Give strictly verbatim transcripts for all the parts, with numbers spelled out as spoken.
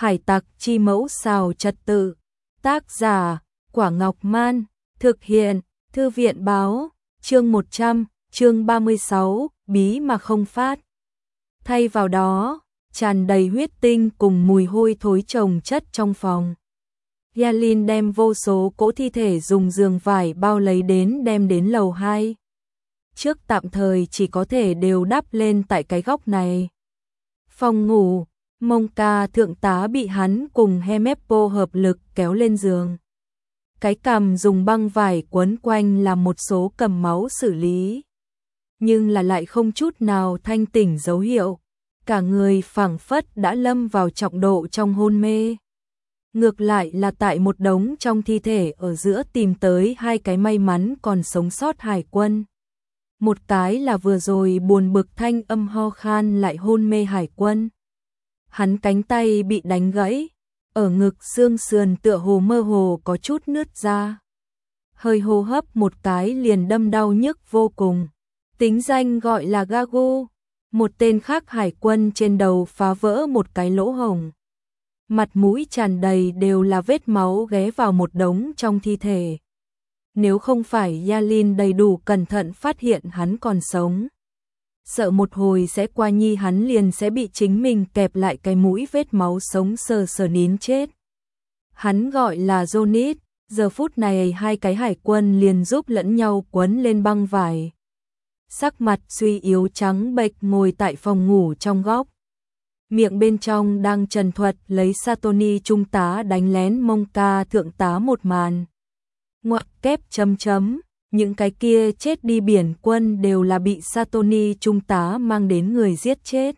Hải tặc chi mẫu xào trật tự. Tác giả, Quả Ngọc Man. Thực hiện, Thư viện báo. Chương một trăm, chương ba mươi sáu, bí mà không phát. Thay vào đó, tràn đầy huyết tinh cùng mùi hôi thối chồng chất trong phòng. Yalin đem vô số cỗ thi thể dùng giường vải bao lấy đến đem đến lầu hai. Trước tạm thời chỉ có thể đều đắp lên tại cái góc này. Phòng ngủ, Monka thượng tá bị hắn cùng Hemeppo hợp lực kéo lên giường. Cái cằm dùng băng vải quấn quanh làm một số cầm máu xử lý. Nhưng là lại không chút nào thanh tỉnh dấu hiệu. Cả người phảng phất đã lâm vào trọng độ trong hôn mê. Ngược lại là tại một đống trong thi thể ở giữa tìm tới hai cái may mắn còn sống sót hải quân. Một cái là vừa rồi buồn bực thanh âm ho khan lại hôn mê hải quân. Hắn cánh tay bị đánh gãy, ở ngực xương sườn tựa hồ mơ hồ có chút nứt ra. Hơi hô hấp một cái liền đâm đau nhức vô cùng. Tính danh gọi là Gagu. Một tên khác hải quân trên đầu phá vỡ một cái lỗ hổng. Mặt mũi tràn đầy đều là vết máu ghé vào một đống trong thi thể. Nếu không phải Yalin đầy đủ cẩn thận phát hiện hắn còn sống, sợ một hồi sẽ qua nhi hắn liền sẽ bị chính mình kẹp lại cái mũi vết máu sống sờ sờ nín chết. Hắn gọi là Johnny, giờ phút này hai cái hải quân liền giúp lẫn nhau quấn lên băng vải. Sắc mặt suy yếu trắng bệch ngồi tại phòng ngủ trong góc. Miệng bên trong đang trần thuật lấy Satoni trung tá đánh lén Monka thượng tá một màn. Ngoặc kép chấm chấm, những cái kia chết đi biển quân đều là bị Satoni trung tá mang đến người giết chết.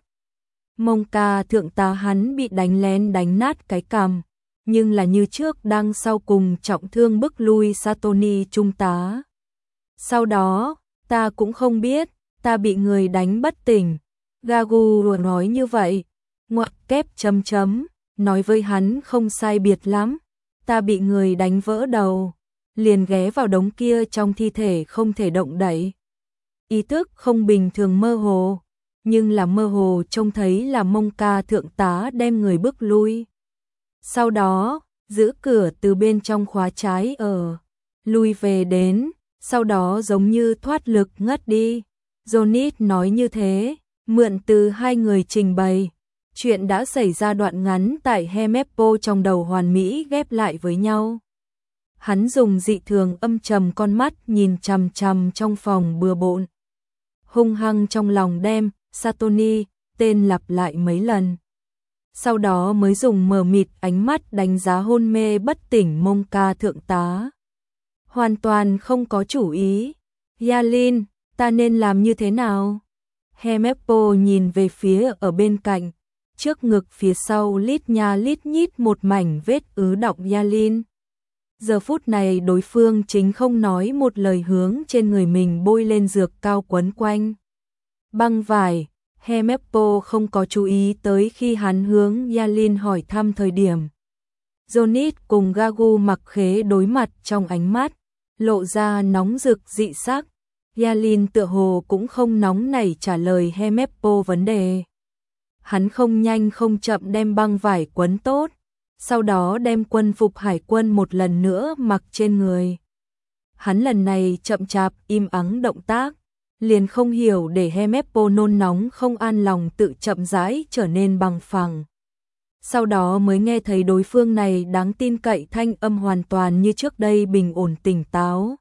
Monka thượng tá hắn bị đánh lén đánh nát cái cằm, nhưng là như trước đang sau cùng trọng thương bức lui Satoni trung tá. Sau đó, ta cũng không biết, ta bị người đánh bất tỉnh. Gagu nói như vậy. Ngoặc kép chấm chấm, nói với hắn không sai biệt lắm. Ta bị người đánh vỡ đầu, liền ghé vào đống kia trong thi thể không thể động đậy. Ý thức không bình thường mơ hồ, nhưng là mơ hồ trông thấy là Monka thượng tá đem người bước lui. Sau đó, giữ cửa từ bên trong khóa trái ở, lui về đến, sau đó giống như thoát lực ngất đi. Johnny nói như thế, mượn từ hai người trình bày. Chuyện đã xảy ra đoạn ngắn tại Hemeppo trong đầu hoàn mỹ ghép lại với nhau. Hắn dùng dị thường âm trầm con mắt nhìn chằm chằm trong phòng bừa bộn. Hung hăng trong lòng đem, Satoni, tên lặp lại mấy lần. Sau đó mới dùng mờ mịt ánh mắt đánh giá hôn mê bất tỉnh Monka thượng tá. Hoàn toàn không có chủ ý. Yalin, ta nên làm như thế nào? Hemeppo nhìn về phía ở bên cạnh. Trước ngực phía sau lít nha lít nhít một mảnh vết ứ đọng Yalin. Giờ phút này đối phương chính không nói một lời hướng trên người mình bôi lên dược cao quấn quanh. Băng vải, Hemeppo không có chú ý tới khi hắn hướng Yalin hỏi thăm thời điểm. Johnny cùng Gagu mặc khế đối mặt trong ánh mắt, lộ ra nóng rực dị sắc. Yalin tựa hồ cũng không nóng nảy trả lời Hemeppo vấn đề. Hắn không nhanh không chậm đem băng vải quấn tốt, sau đó đem quân phục hải quân một lần nữa mặc trên người. Hắn lần này chậm chạp im ắng động tác, liền không hiểu để Hemeppo nôn nóng không an lòng tự chậm rãi trở nên bằng phẳng. Sau đó mới nghe thấy đối phương này đáng tin cậy thanh âm hoàn toàn như trước đây bình ổn tỉnh táo.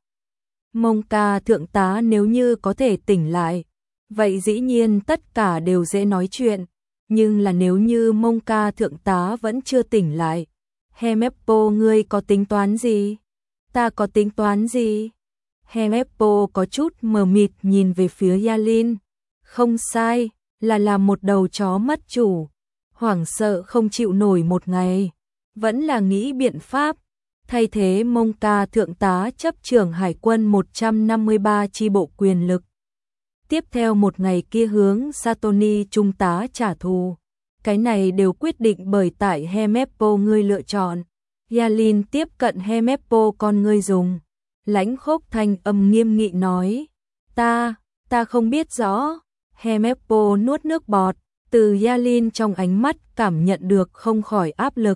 Monka thượng tá nếu như có thể tỉnh lại, vậy dĩ nhiên tất cả đều dễ nói chuyện. Nhưng là nếu như Monka thượng tá vẫn chưa tỉnh lại, Hemeppo ngươi có tính toán gì? Ta có tính toán gì? Hemeppo có chút mờ mịt nhìn về phía Yalin. Không sai, là làm một đầu chó mất chủ, hoảng sợ không chịu nổi một ngày, vẫn là nghĩ biện pháp. Thay thế Monka thượng tá chấp trưởng hải quân một trăm năm mươi ba chi bộ quyền lực. Tiếp theo một ngày kia hướng Satoni trung tá trả thù. Cái này đều quyết định bởi tại Hemeppo ngươi lựa chọn. Yalin tiếp cận Hemeppo con ngươi dùng. Lãnh khốc thanh âm nghiêm nghị nói. Ta, ta không biết rõ. Hemeppo nuốt nước bọt. Từ Yalin trong ánh mắt cảm nhận được không khỏi áp lực.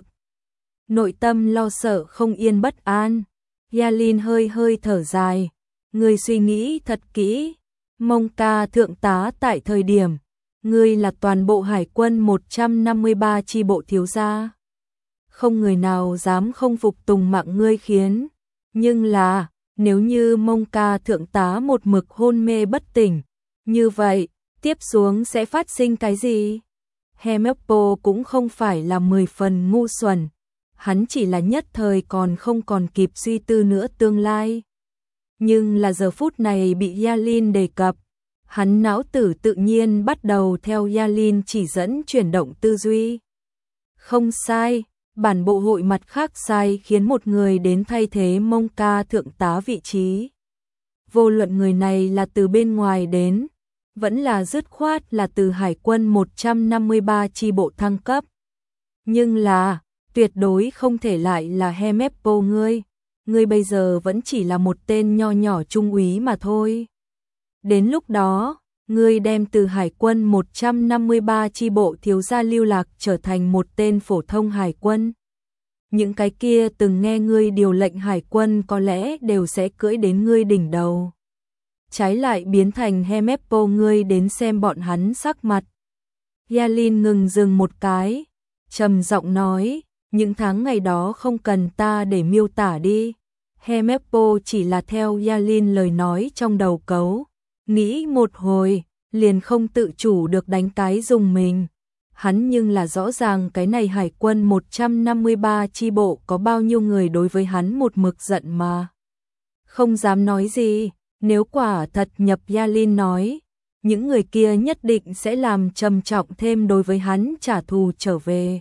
Nội tâm lo sợ không yên bất an. Yalin hơi hơi thở dài. Ngươi suy nghĩ thật kỹ. Mông Ca thượng tá tại thời điểm, ngươi là toàn bộ hải quân một trăm năm mươi ba chi bộ thiếu gia. Không người nào dám không phục tùng mạng ngươi khiến. Nhưng là, nếu như Mông Ca thượng tá một mực hôn mê bất tỉnh, như vậy, tiếp xuống sẽ phát sinh cái gì? Hemeppo cũng không phải là mười phần ngu xuẩn. Hắn chỉ là nhất thời còn không còn kịp suy tư nữa tương lai. Nhưng là giờ phút này bị Yalin đề cập, hắn não tử tự nhiên bắt đầu theo Yalin chỉ dẫn chuyển động tư duy. Không sai, bản bộ hội mặt khác sai khiến một người đến thay thế Mông Ca thượng tá vị trí. Vô luận người này là từ bên ngoài đến, vẫn là dứt khoát là từ hải quân một trăm năm mươi ba chi bộ thăng cấp. Nhưng là, tuyệt đối không thể lại là Hemeppo ngươi. Ngươi bây giờ vẫn chỉ là một tên nho nhỏ trung úy mà thôi. Đến lúc đó, ngươi đem từ hải quân một trăm năm mươi ba chi bộ thiếu gia lưu lạc trở thành một tên phổ thông hải quân. Những cái kia từng nghe ngươi điều lệnh hải quân có lẽ đều sẽ cưỡi đến ngươi đỉnh đầu. Trái lại biến thành Hemeppo ngươi đến xem bọn hắn sắc mặt. Yalin ngừng dừng một cái, trầm giọng nói, những tháng ngày đó không cần ta để miêu tả đi. Hemeppo chỉ là theo Yalin lời nói trong đầu cấu, nghĩ một hồi, liền không tự chủ được đánh cái dùng mình. Hắn nhưng là rõ ràng cái này hải quân một trăm năm mươi ba chi bộ có bao nhiêu người đối với hắn một mực giận mà. Không dám nói gì, nếu quả thật nhập Yalin nói, những người kia nhất định sẽ làm trầm trọng thêm đối với hắn trả thù trở về.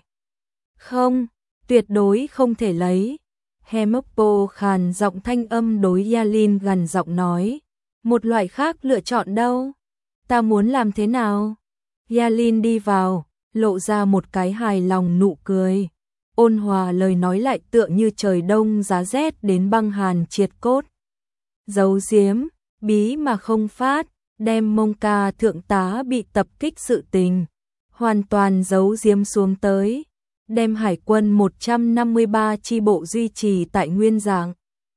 Không, tuyệt đối không thể lấy. Hemeppo khàn giọng thanh âm đối Yalin gần giọng nói, một loại khác lựa chọn đâu? Ta muốn làm thế nào? Yalin đi vào, lộ ra một cái hài lòng nụ cười. Ôn hòa lời nói lại tựa như trời đông giá rét đến băng hàn triệt cốt. Giấu giếm, bí mà không phát, đem Mông Ca thượng tá bị tập kích sự tình, hoàn toàn giấu giếm xuống tới. Đem hải quân một trăm năm mươi ba chi bộ duy trì tại nguyên dạng.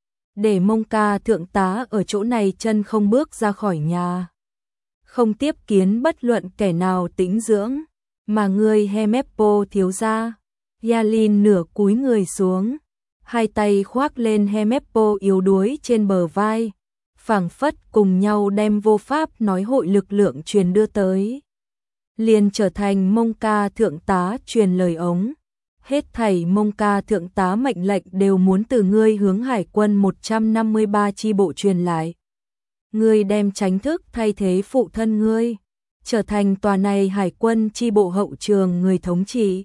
Để Mông Ca thượng tá ở chỗ này chân không bước ra khỏi nhà. Không tiếp kiến bất luận kẻ nào tĩnh dưỡng. Mà ngươi Hemeppo thiếu gia. Yalin nửa cúi người xuống. Hai tay khoác lên Hemeppo yếu đuối trên bờ vai. Phảng phất cùng nhau đem vô pháp nói hội lực lượng truyền đưa tới. Liền trở thành Mông Ca thượng tá truyền lời ống. Hết thảy Mông Ca thượng tá mệnh lệnh đều muốn từ ngươi hướng hải quân một trăm năm mươi ba chi bộ truyền lại. Ngươi đem tránh thức thay thế phụ thân ngươi, trở thành tòa này hải quân chi bộ hậu trường người thống trị.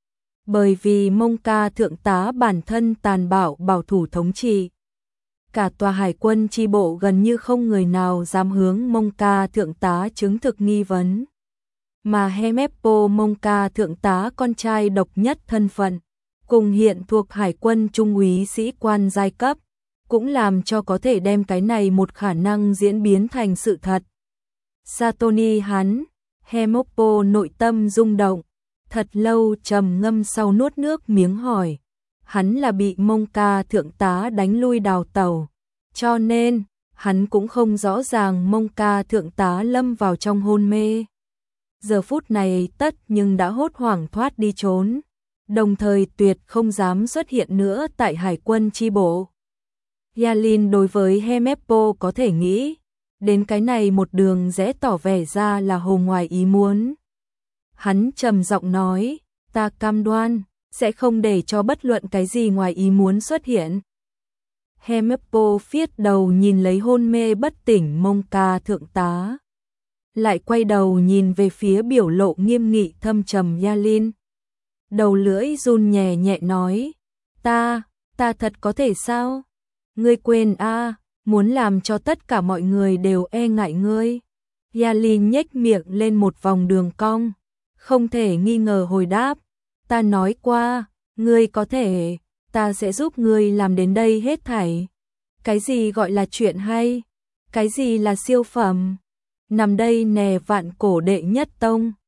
Bởi vì Mông Ca thượng tá bản thân tàn bạo bảo thủ thống trị. Cả tòa hải quân chi bộ gần như không người nào dám hướng Mông Ca thượng tá chứng thực nghi vấn. Mà Hemeppo Mông Ca thượng tá con trai độc nhất thân phận, cùng hiện thuộc hải quân trung úy sĩ quan giai cấp, cũng làm cho có thể đem cái này một khả năng diễn biến thành sự thật. Satoni hắn, Hemeppo nội tâm rung động, thật lâu trầm ngâm sau nuốt nước miếng hỏi, hắn là bị Mông Ca thượng tá đánh lui đào tẩu, cho nên hắn cũng không rõ ràng Mông Ca thượng tá lâm vào trong hôn mê. Giờ phút này tất nhưng đã hốt hoảng thoát đi trốn, đồng thời tuyệt không dám xuất hiện nữa tại hải quân chi bộ. Yalin đối với Hemeppo có thể nghĩ, đến cái này một đường rẽ tỏ vẻ ra là hồ ngoài ý muốn. Hắn trầm giọng nói, ta cam đoan, sẽ không để cho bất luận cái gì ngoài ý muốn xuất hiện. Hemeppo phiết đầu nhìn lấy hôn mê bất tỉnh Mông Ca thượng tá. Lại quay đầu nhìn về phía biểu lộ nghiêm nghị thâm trầm Yalin. Đầu lưỡi run nhẹ nhẹ nói, ta, ta thật có thể sao? Ngươi quên a, à, muốn làm cho tất cả mọi người đều e ngại ngươi. Yalin nhếch miệng lên một vòng đường cong, không thể nghi ngờ hồi đáp, ta nói qua, ngươi có thể, ta sẽ giúp ngươi làm đến đây hết thảy. Cái gì gọi là chuyện hay? Cái gì là siêu phẩm? Nằm đây nè vạn cổ đệ nhất tông.